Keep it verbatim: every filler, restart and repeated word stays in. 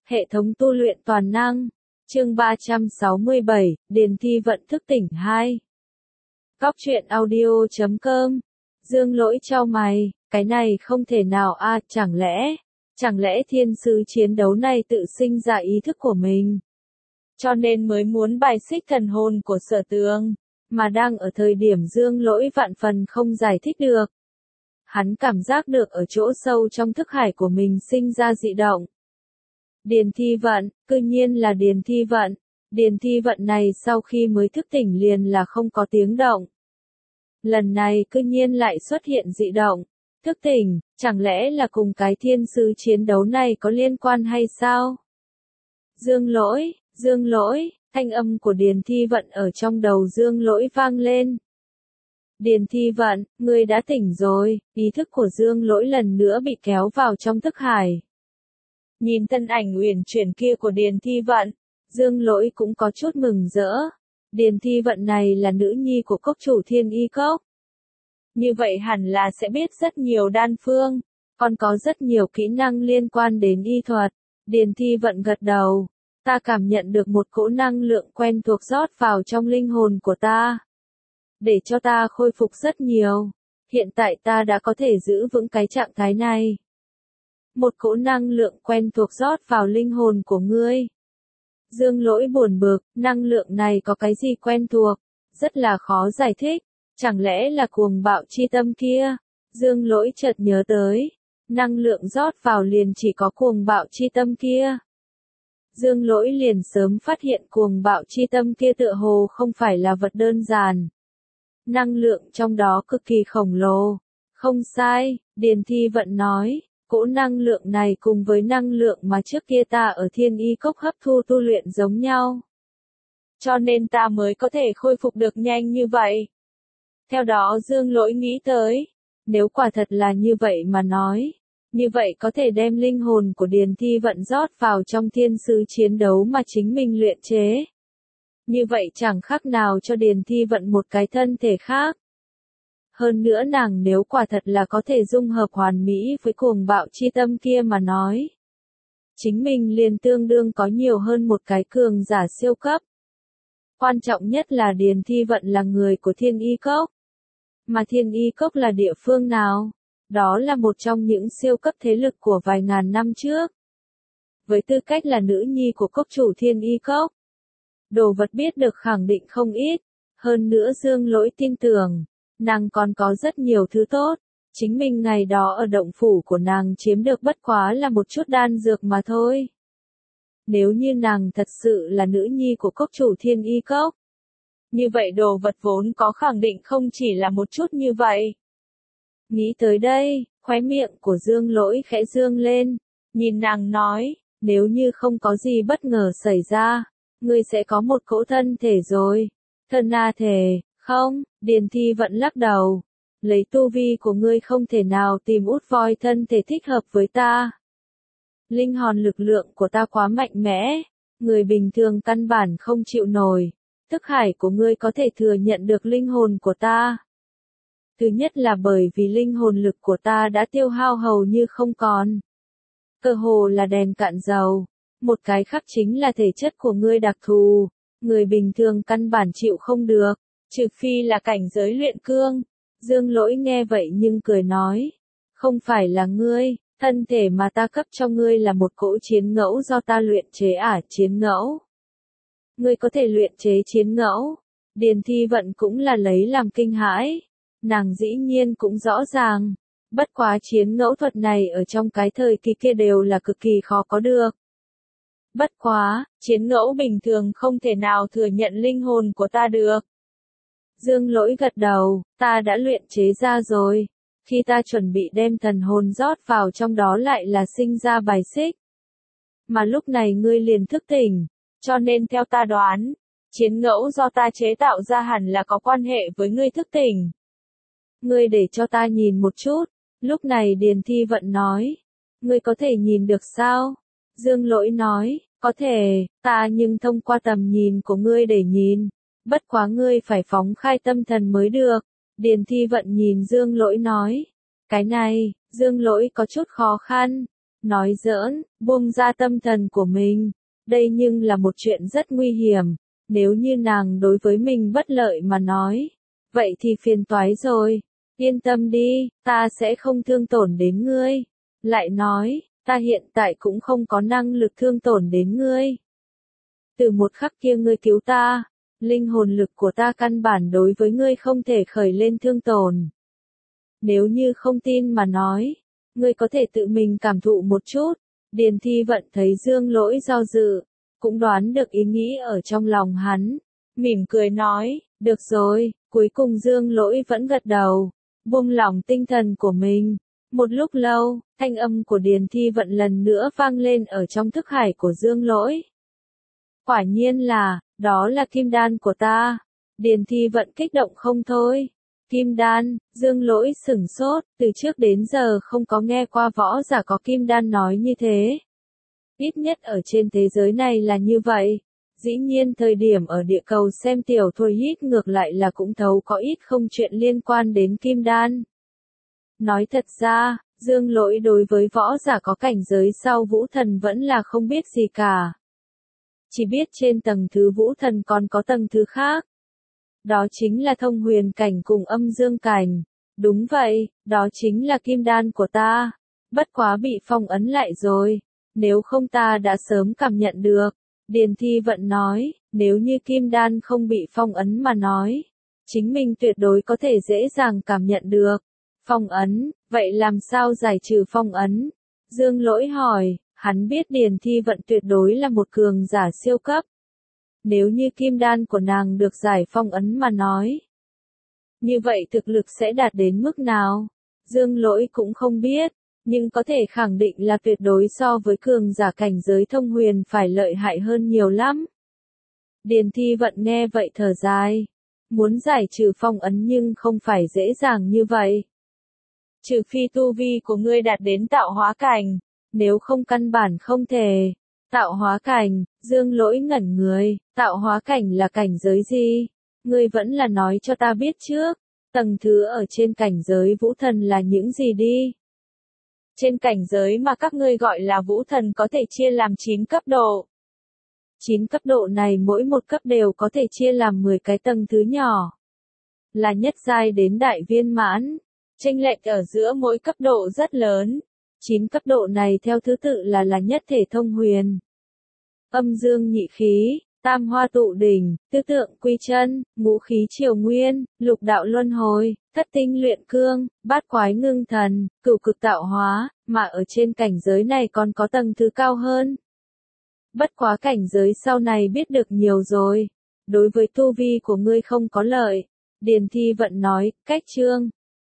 Hệ thống tu luyện toàn năng. Chương ba trăm sáu mươi bảy, Điền Thi Vận thức tỉnh hai. Góc truyện audio chấm com. Dương Lỗi chau mày, cái này không thể nào a, chẳng lẽ, chẳng lẽ thiên sứ chiến đấu này tự sinh ra ý thức của mình, cho nên mới muốn bài xích thần hồn của Sở Tường, mà đang ở thời điểm Dương Lỗi vạn phần không giải thích được. Hắn cảm giác được ở chỗ sâu trong thức hải của mình sinh ra dị động. Điền Thi Vận, cư nhiên là Điền Thi Vận. Điền Thi Vận này sau khi mới thức tỉnh liền là không có tiếng động. Lần này cư nhiên lại xuất hiện dị động. Thức tỉnh, chẳng lẽ là cùng cái thiên sứ chiến đấu này có liên quan hay sao? Dương Lỗi, Dương Lỗi, thanh âm của Điền Thi Vận ở trong đầu Dương Lỗi vang lên. Điền Thi Vận, ngươi đã tỉnh rồi, ý thức của Dương Lỗi lần nữa bị kéo vào trong thức hải. Nhìn thân ảnh uyển chuyển kia của Điền Thi Vận, Dương Lỗi cũng có chút mừng rỡ. Điền Thi Vận này là nữ nhi của cốc chủ Thiên Y Cốc. Như vậy hẳn là sẽ biết rất nhiều đan phương, còn có rất nhiều kỹ năng liên quan đến y thuật. Điền Thi Vận gật đầu, ta cảm nhận được một cỗ năng lượng quen thuộc rót vào trong linh hồn của ta, để cho ta khôi phục rất nhiều. Hiện tại ta đã có thể giữ vững cái trạng thái này. Một cỗ năng lượng quen thuộc rót vào linh hồn của ngươi. Dương Lỗi buồn bực, năng lượng này có cái gì quen thuộc, rất là khó giải thích, chẳng lẽ là cuồng bạo chi tâm kia? Dương Lỗi chợt nhớ tới, năng lượng rót vào liền chỉ có cuồng bạo chi tâm kia. Dương Lỗi liền sớm phát hiện cuồng bạo chi tâm kia tựa hồ không phải là vật đơn giản. Năng lượng trong đó cực kỳ khổng lồ. Không sai, Điền Thi Vận nói. Cỗ năng lượng này cùng với năng lượng mà trước kia ta ở Thiên Y Cốc hấp thu tu luyện giống nhau. Cho nên ta mới có thể khôi phục được nhanh như vậy. Theo đó Dương Lỗi nghĩ tới, nếu quả thật là như vậy mà nói, như vậy có thể đem linh hồn của Điền Thi Vận rót vào trong thiên sứ chiến đấu mà chính mình luyện chế. Như vậy chẳng khác nào cho Điền Thi Vận một cái thân thể khác. Hơn nữa nàng nếu quả thật là có thể dung hợp hoàn mỹ với cuồng bạo chi tâm kia mà nói, chính mình liền tương đương có nhiều hơn một cái cường giả siêu cấp. Quan trọng nhất là Điền Thi Vận là người của Thiên Y Cốc. Mà Thiên Y Cốc là địa phương nào? Đó là một trong những siêu cấp thế lực của vài ngàn năm trước. Với tư cách là nữ nhi của cốc chủ Thiên Y Cốc, đồ vật biết được khẳng định không ít. Hơn nữa Dương Lỗi tin tưởng, nàng còn có rất nhiều thứ tốt. Chính mình ngày đó ở động phủ của nàng chiếm được bất quá là một chút đan dược mà thôi. Nếu như nàng thật sự là nữ nhi của cốc chủ Thiên Y Cốc, như vậy đồ vật vốn có khẳng định không chỉ là một chút như vậy. Nghĩ tới đây, khóe miệng của Dương Lỗi khẽ dương lên, nhìn nàng nói, nếu như không có gì bất ngờ xảy ra, ngươi sẽ có một cỗ thân thể rồi. Thân a thể, không, Điền Thi Vận lắc đầu, lấy tu vi của ngươi không thể nào tìm út voi thân thể thích hợp với ta. Linh hồn lực lượng của ta quá mạnh mẽ, người bình thường căn bản không chịu nổi. Thức hải của ngươi có thể thừa nhận được linh hồn của ta. Thứ nhất là bởi vì linh hồn lực của ta đã tiêu hao hầu như không còn. Cơ hồ là đèn cạn dầu. Một cái khác chính là thể chất của ngươi đặc thù, người bình thường căn bản chịu không được, trừ phi là cảnh giới luyện cương. Dương Lỗi nghe vậy nhưng cười nói, không phải là ngươi, thân thể mà ta cấp cho ngươi là một cỗ chiến ngẫu do ta luyện chế à, chiến ngẫu. Ngươi có thể luyện chế chiến ngẫu. Điền Thi Vận cũng là lấy làm kinh hãi. Nàng dĩ nhiên cũng rõ ràng. Bất quá chiến ngẫu thuật này ở trong cái thời kỳ kia đều là cực kỳ khó có được. Bất quá, chiến ngẫu bình thường không thể nào thừa nhận linh hồn của ta được. Dương Lỗi gật đầu, ta đã luyện chế ra rồi. Khi ta chuẩn bị đem thần hồn rót vào trong đó lại là sinh ra bài xích. Mà lúc này ngươi liền thức tỉnh. Cho nên theo ta đoán, chiến ngẫu do ta chế tạo ra hẳn là có quan hệ với ngươi thức tỉnh. Ngươi để cho ta nhìn một chút. Lúc này Điền Thi Vận nói, ngươi có thể nhìn được sao? Dương Lỗi nói, có thể, ta nhưng thông qua tầm nhìn của ngươi để nhìn. Bất quá ngươi phải phóng khai tâm thần mới được. Điền Thi Vận nhìn Dương Lỗi nói, cái này, Dương Lỗi có chút khó khăn. Nói giỡn, buông ra tâm thần của mình. Đây nhưng là một chuyện rất nguy hiểm. Nếu như nàng đối với mình bất lợi mà nói. Vậy thì phiền toái rồi. Yên tâm đi, ta sẽ không thương tổn đến ngươi. Lại nói, ta hiện tại cũng không có năng lực thương tổn đến ngươi. Từ một khắc kia ngươi cứu ta, linh hồn lực của ta căn bản đối với ngươi không thể khởi lên thương tổn. Nếu như không tin mà nói, ngươi có thể tự mình cảm thụ một chút. Điền Thi Vận thấy Dương Lỗi do dự, cũng đoán được ý nghĩ ở trong lòng hắn. Mỉm cười nói, được rồi, cuối cùng Dương Lỗi vẫn gật đầu, buông lỏng tinh thần của mình. Một lúc lâu, thanh âm của Điền Thi Vận lần nữa vang lên ở trong thức hải của Dương Lỗi. Quả nhiên là, đó là kim đan của ta. Điền Thi Vận kích động không thôi. Kim đan, Dương Lỗi sửng sốt, từ trước đến giờ không có nghe qua võ giả có kim đan nói như thế. Ít nhất ở trên thế giới này là như vậy. Dĩ nhiên thời điểm ở địa cầu xem tiểu thôi hít ngược lại là cũng thấu có ít không chuyện liên quan đến kim đan. Nói thật ra, Dương Lỗi đối với võ giả có cảnh giới sau vũ thần vẫn là không biết gì cả. Chỉ biết trên tầng thứ vũ thần còn có tầng thứ khác. Đó chính là thông huyền cảnh cùng âm dương cảnh. Đúng vậy, đó chính là kim đan của ta. Bất quá bị phong ấn lại rồi. Nếu không ta đã sớm cảm nhận được. Điền Thi Vận nói, nếu như kim đan không bị phong ấn mà nói. Chính mình tuyệt đối có thể dễ dàng cảm nhận được. Phong ấn, vậy làm sao giải trừ phong ấn? Dương Lỗi hỏi, hắn biết Điền Thi Vận tuyệt đối là một cường giả siêu cấp. Nếu như kim đan của nàng được giải phong ấn mà nói. Như vậy thực lực sẽ đạt đến mức nào? Dương Lỗi cũng không biết, nhưng có thể khẳng định là tuyệt đối so với cường giả cảnh giới thông huyền phải lợi hại hơn nhiều lắm. Điền Thi Vận nghe vậy thở dài. Muốn giải trừ phong ấn nhưng không phải dễ dàng như vậy. Trừ phi tu vi của ngươi đạt đến tạo hóa cảnh, nếu không căn bản không thể. Tạo hóa cảnh, Dương Lỗi ngẩn người, tạo hóa cảnh là cảnh giới gì? Ngươi vẫn là nói cho ta biết trước, tầng thứ ở trên cảnh giới vũ thần là những gì đi? Trên cảnh giới mà các ngươi gọi là vũ thần có thể chia làm chín cấp độ. chín cấp độ này mỗi một cấp đều có thể chia làm mười cái tầng thứ nhỏ. Là nhất giai đến đại viên mãn. Chênh lệch ở giữa mỗi cấp độ rất lớn. chín cấp độ này theo thứ tự là là nhất thể thông huyền, âm dương nhị khí, tam hoa tụ đỉnh, tứ tượng quy chân, ngũ khí triều nguyên, lục đạo luân hồi, thất tinh luyện cương, bát quái ngưng thần, cửu cực tạo hóa, mà ở trên cảnh giới này còn có tầng thứ cao hơn. Bất quá cảnh giới sau này biết được nhiều rồi. Đối với tu vi của ngươi không có lợi. Điền Thi Vận nói, cách chương.